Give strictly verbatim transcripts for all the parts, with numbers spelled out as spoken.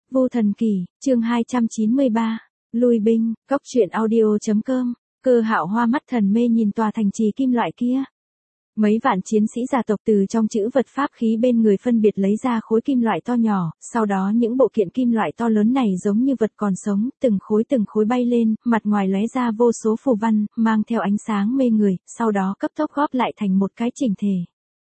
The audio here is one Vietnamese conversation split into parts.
Vu Thần Kỳ, chương hai trăm chín mươi ba, lui binh, góc truyện audio.com, Cơ Hạo hoa mắt thần mê nhìn tòa thành trì kim loại kia. Mấy vạn chiến sĩ gia tộc từ trong chữ vật pháp khí bên người phân biệt lấy ra khối kim loại to nhỏ, sau đó những bộ kiện kim loại to lớn này giống như vật còn sống, từng khối từng khối bay lên, mặt ngoài lóe ra vô số phù văn, mang theo ánh sáng mê người, sau đó cấp tốc góp lại thành một cái chỉnh thể.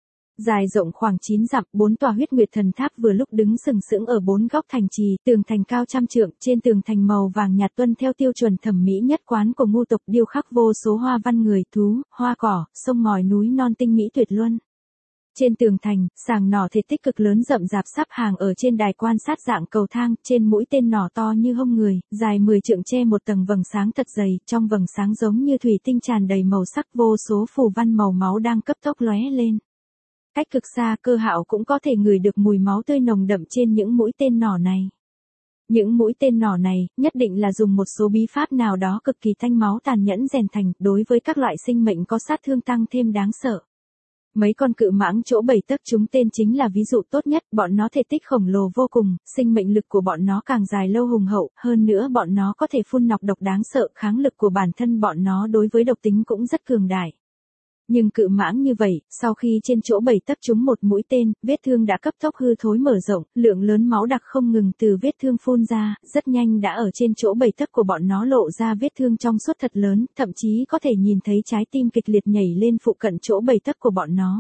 Dài rộng khoảng chín dặm, bốn tòa huyết nguyệt thần tháp vừa lúc đứng sừng sững ở bốn góc thành trì, tường thành cao trăm trượng, trên tường thành màu vàng nhạt tuân theo tiêu chuẩn thẩm mỹ nhất quán của ngu tộc điêu khắc vô số hoa văn người, thú, hoa cỏ, sông ngòi núi non tinh mỹ tuyệt luân. Trên tường thành, sàng nỏ thể tích cực lớn rậm rạp sắp hàng ở trên đài quan sát dạng cầu thang, trên mũi tên nỏ to như hông người, dài mười trượng che một tầng vầng sáng thật dày, trong vầng sáng giống như thủy tinh tràn đầy màu sắc, vô số phù văn màu máu đang cấp tốc lóe lên. Cách cực xa, Cơ Hạo cũng có thể ngửi được mùi máu tươi nồng đậm trên những mũi tên nỏ này. Những mũi tên nỏ này, nhất định là dùng một số bí pháp nào đó cực kỳ tanh máu tàn nhẫn rèn thành, đối với các loại sinh mệnh có sát thương tăng thêm đáng sợ. Mấy con cự mãng chỗ bảy tấc chúng tên chính là ví dụ tốt nhất, bọn nó thể tích khổng lồ vô cùng, sinh mệnh lực của bọn nó càng dài lâu hùng hậu, hơn nữa bọn nó có thể phun nọc độc đáng sợ, kháng lực của bản thân bọn nó đối với độc tính cũng rất cường đại. Nhưng cự mãng như vậy, sau khi trên chỗ bảy tấc trúng một mũi tên, vết thương đã cấp tốc hư thối mở rộng, lượng lớn máu đặc không ngừng từ vết thương phun ra, rất nhanh đã ở trên chỗ bảy tấc của bọn nó lộ ra vết thương trong suốt thật lớn, thậm chí có thể nhìn thấy trái tim kịch liệt nhảy lên phụ cận chỗ bảy tấc của bọn nó.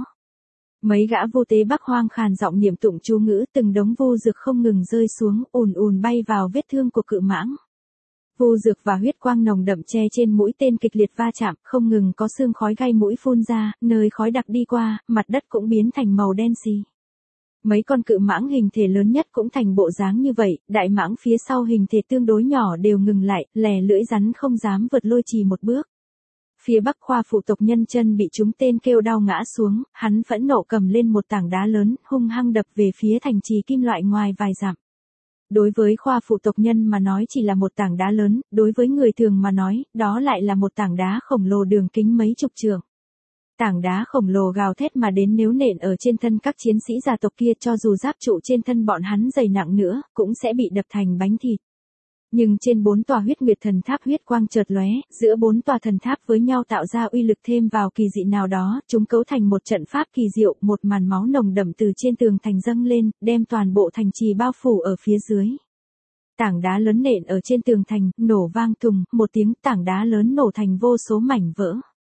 Mấy gã vu tế Bắc Hoang khàn giọng niệm tụng chú ngữ, từng đống vu dược không ngừng rơi xuống, ùn ùn bay vào vết thương của cự mãng. Vu dược và huyết quang nồng đậm che trên mũi tên kịch liệt va chạm, không ngừng có sương khói gai mũi phun ra, nơi khói đặc đi qua, mặt đất cũng biến thành màu đen xì. Mấy con cự mãng hình thể lớn nhất cũng thành bộ dáng như vậy, đại mãng phía sau hình thể tương đối nhỏ đều ngừng lại, lè lưỡi rắn không dám vượt lôi trì một bước. Phía Bắc Khoa phụ tộc nhân chân bị trúng tên kêu đau ngã xuống, hắn phẫn nộ cầm lên một tảng đá lớn, hung hăng đập về phía thành trì kim loại ngoài vài dặm. Đối với Khoa phụ tộc nhân mà nói chỉ là một tảng đá lớn, đối với người thường mà nói, đó lại là một tảng đá khổng lồ đường kính mấy chục trượng. Tảng đá khổng lồ gào thét mà đến, nếu nện ở trên thân các chiến sĩ gia tộc kia, cho dù giáp trụ trên thân bọn hắn dày nặng nữa, cũng sẽ bị đập thành bánh thịt. Nhưng trên bốn tòa huyết nguyệt thần tháp huyết quang chợt lóe, giữa bốn tòa thần tháp với nhau tạo ra uy lực thêm vào kỳ dị nào đó, chúng cấu thành một trận pháp kỳ diệu, một màn máu nồng đậm từ trên tường thành dâng lên, đem toàn bộ thành trì bao phủ ở phía dưới. Tảng đá lớn nện ở trên tường thành, nổ vang tùng, một tiếng, tảng đá lớn nổ thành vô số mảnh vỡ.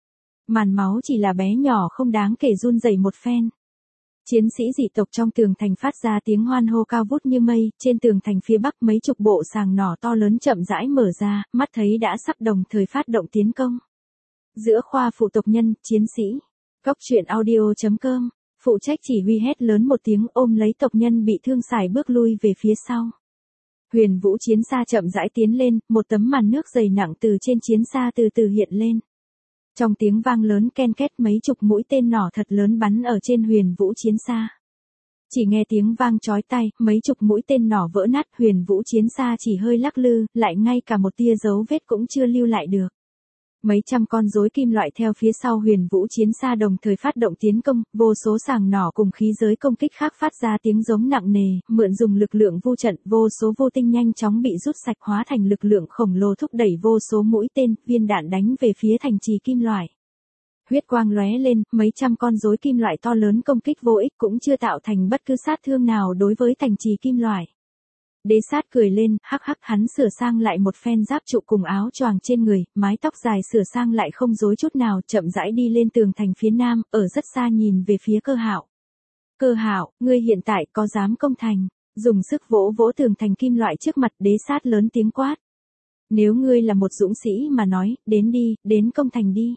Màn máu chỉ là bé nhỏ không đáng kể run rẩy một phen. Chiến sĩ dị tộc trong tường thành phát ra tiếng hoan hô cao vút như mây, trên tường thành phía bắc mấy chục bộ sàng nỏ to lớn chậm rãi mở ra, mắt thấy đã sắp đồng thời phát động tiến công. Giữa Khoa phụ tộc nhân, chiến sĩ, góc truyện audio.com, phụ trách chỉ huy hét lớn một tiếng, ôm lấy tộc nhân bị thương sải bước lui về phía sau. Huyền Vũ chiến xa chậm rãi tiến lên, một tấm màn nước dày nặng từ trên chiến xa từ từ hiện lên. Trong tiếng vang lớn ken két, mấy chục mũi tên nỏ thật lớn bắn ở trên Huyền Vũ chiến xa. Chỉ nghe tiếng vang chói tai, mấy chục mũi tên nỏ vỡ nát, Huyền Vũ chiến xa chỉ hơi lắc lư, lại ngay cả một tia dấu vết cũng chưa lưu lại được. Mấy trăm con rối kim loại theo phía sau Huyền Vũ chiến xa đồng thời phát động tiến công, vô số sàng nỏ cùng khí giới công kích khác phát ra tiếng giống nặng nề, mượn dùng lực lượng vu trận, vô số vô tinh nhanh chóng bị rút sạch hóa thành lực lượng khổng lồ thúc đẩy vô số mũi tên, viên đạn đánh về phía thành trì kim loại. Huyết quang lóe lên, mấy trăm con rối kim loại to lớn công kích vô ích cũng chưa tạo thành bất cứ sát thương nào đối với thành trì kim loại. Đế Sát cười lên, hắc hắc, hắn sửa sang lại một phen giáp trụ cùng áo choàng trên người, mái tóc dài sửa sang lại không rối chút nào, chậm rãi đi lên tường thành phía nam, ở rất xa nhìn về phía Cơ Hạo. Cơ Hạo, ngươi hiện tại có dám công thành? Dùng sức vỗ vỗ tường thành kim loại trước mặt, Đế Sát lớn tiếng quát. Nếu ngươi là một dũng sĩ mà nói, đến đi, đến công thành đi.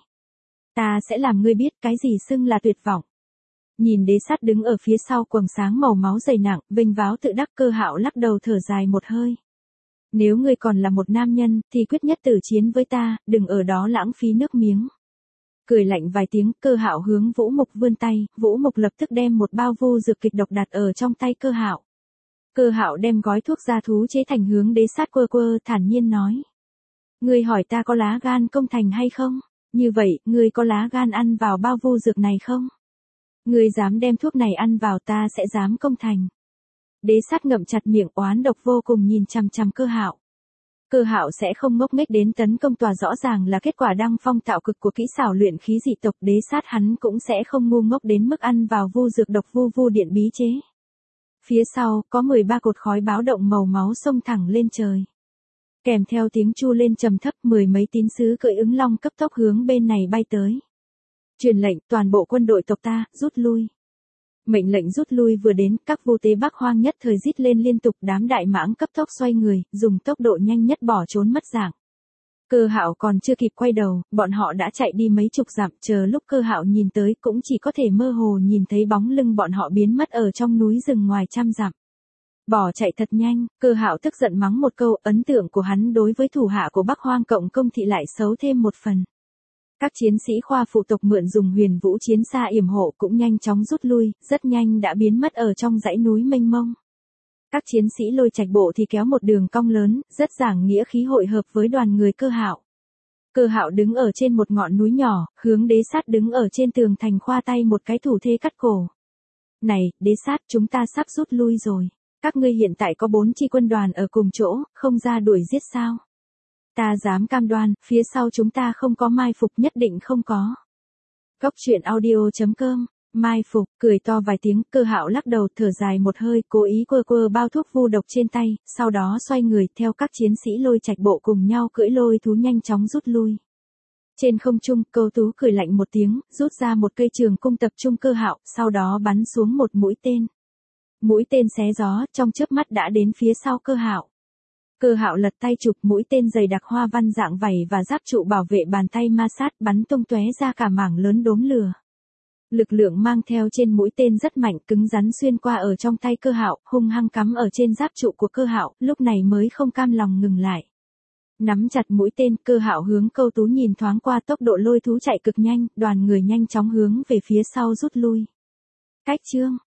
Ta sẽ làm ngươi biết cái gì xưng là tuyệt vọng. Nhìn Đế Sát đứng ở phía sau quầng sáng màu máu dày nặng, vênh váo tự đắc, Cơ Hạo lắc đầu thở dài một hơi. Nếu ngươi còn là một nam nhân, thì quyết nhất tử chiến với ta, đừng ở đó lãng phí nước miếng. Cười lạnh vài tiếng, Cơ Hạo hướng Vũ Mục vươn tay, Vũ Mục lập tức đem một bao vu dược kịch độc đặt ở trong tay Cơ Hạo. Cơ Hạo đem gói thuốc gia thú chế thành hướng Đế Sát quơ quơ, thản nhiên nói. Ngươi hỏi ta có lá gan công thành hay không? Như vậy, ngươi có lá gan ăn vào bao vu dược này không? Ngươi dám đem thuốc này ăn vào, ta sẽ dám công thành. Đế sát ngậm chặt miệng oán độc vô cùng nhìn chằm chằm Cơ Hạo. Cơ Hạo sẽ không ngốc nghếch đến tấn công tòa, rõ ràng là kết quả đăng phong tạo cực của kỹ xảo luyện khí dị tộc. Đế sát hắn cũng sẽ không ngu ngốc đến mức ăn vào vu dược độc vu vu điện bí chế. Phía sau, có mười ba cột khói báo động màu máu xông thẳng lên trời. Kèm theo tiếng chu lên trầm thấp, mười mấy tín sứ cưỡi ứng long cấp tốc hướng bên này bay tới. Truyền lệnh, toàn bộ quân đội tộc ta, rút lui. Mệnh lệnh rút lui vừa đến, các vu tế Bắc Hoang nhất thời rít lên liên tục, đám đại mãng cấp tốc xoay người, dùng tốc độ nhanh nhất bỏ trốn mất dạng. Cơ Hạo còn chưa kịp quay đầu, bọn họ đã chạy đi mấy chục dặm, chờ lúc Cơ Hạo nhìn tới cũng chỉ có thể mơ hồ nhìn thấy bóng lưng bọn họ biến mất ở trong núi rừng ngoài trăm dặm. Bỏ chạy thật nhanh, Cơ Hạo tức giận mắng một câu, ấn tượng của hắn đối với thủ hạ của Bắc Hoang cộng công thị lại xấu thêm một phần. Các chiến sĩ khoa phụ tộc mượn dùng huyền vũ chiến xa yểm hộ cũng nhanh chóng rút lui, rất nhanh đã biến mất ở trong dãy núi mênh mông. Các chiến sĩ Lôi Trạch bộ thì kéo một đường cong lớn, rất giảng nghĩa khí hội hợp với đoàn người Cơ Hạo. Cơ Hạo đứng ở trên một ngọn núi nhỏ, hướng Đế sát đứng ở trên tường thành khoa tay một cái thủ thế cắt cổ. Này, Đế sát, chúng ta sắp rút lui rồi. Các ngươi hiện tại có bốn chi quân đoàn ở cùng chỗ, không ra đuổi giết sao? Ta dám cam đoan, phía sau chúng ta không có mai phục, nhất định không có. Góc truyện audio chấm com, mai phục, cười to vài tiếng, Cơ Hạo lắc đầu thở dài một hơi, cố ý quơ quơ bao thuốc vu độc trên tay, sau đó xoay người theo các chiến sĩ Lôi Trạch bộ cùng nhau cưỡi lôi thú nhanh chóng rút lui. Trên không trung, Câu Tú cười lạnh một tiếng, rút ra một cây trường cung tập trung Cơ Hạo, sau đó bắn xuống một mũi tên. Mũi tên xé gió, trong chớp mắt đã đến phía sau Cơ Hạo. Cơ Hạo lật tay chụp, mũi tên dày đặc hoa văn dạng vảy và giáp trụ bảo vệ bàn tay ma sát, bắn tung tóe ra cả mảng lớn đốm lửa. Lực lượng mang theo trên mũi tên rất mạnh, cứng rắn xuyên qua ở trong tay Cơ Hạo, hung hăng cắm ở trên giáp trụ của Cơ Hạo, lúc này mới không cam lòng ngừng lại. Nắm chặt mũi tên, Cơ Hạo hướng Câu Tú nhìn thoáng qua, tốc độ lôi thú chạy cực nhanh, đoàn người nhanh chóng hướng về phía sau rút lui. Cách chương